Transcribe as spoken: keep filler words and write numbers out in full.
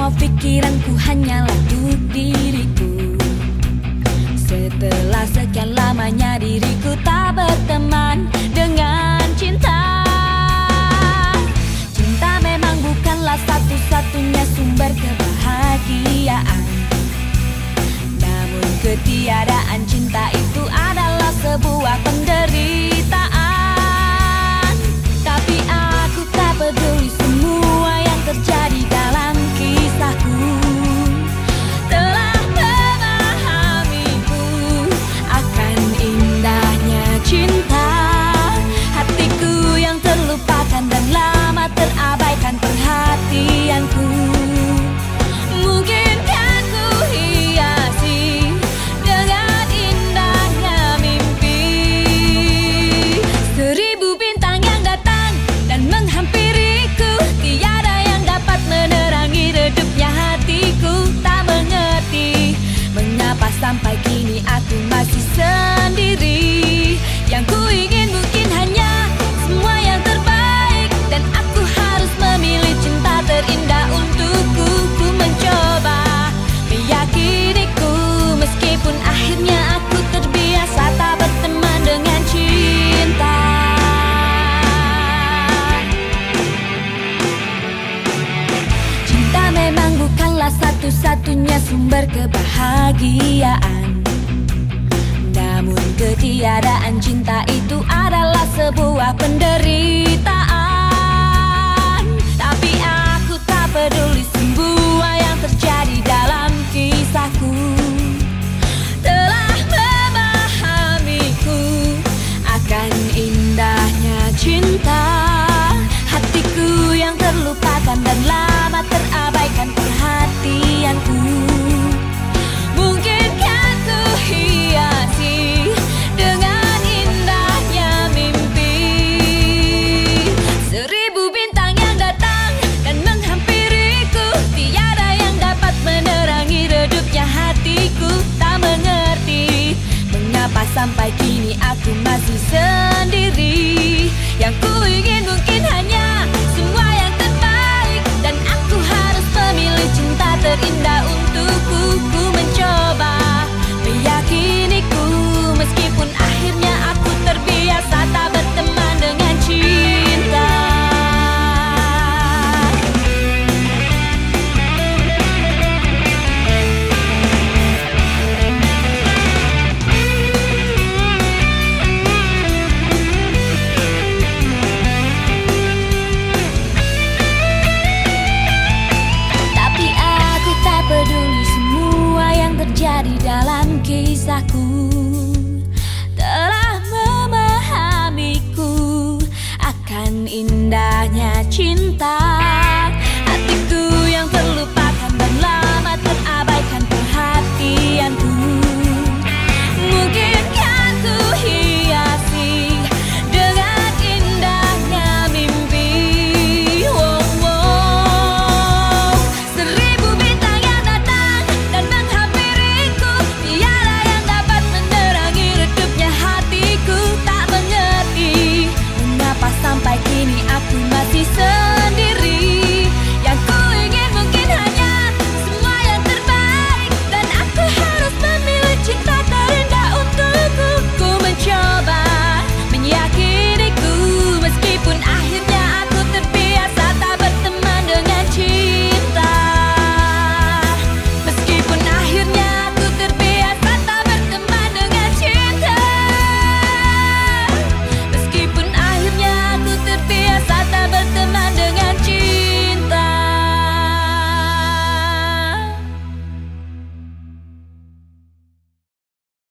semua pikiranku hanyalah untuk diriku. Setelah sekian lamanya diriku tak berteman dengan cinta. Cinta memang bukanlah satu-satunya sumber kebahagiaan, namun ketiadaan cinta itu adalah sebuah penderitaan. Tapi aku tak peduli semua yang terjadi dalam kisahku. Telah memahamiku akan indahnya cinta. Hatiku yang terlupakan dan lama terabaikan perhatianku. Mungkin kan ku hiasi dengan indahnya mimpi. Seribu bintang yang datang dan menghampiriku, tiada yang dapat menerangi redupnya hatiku. Tak mengerti mengapa sampai kini aku masih sendiri. Yang ku ingin mungkin hanya semua yang terbaik, dan aku harus memilih cinta terindah untukku. Ku mencoba meyakiniku, meskipun akhirnya aku terbiasa tak berteman dengan cinta. Cinta memang bukanlah satu-satunya sumber kebahagiaan, namun ketiadaan cinta itu adalah sebuah penderitaan.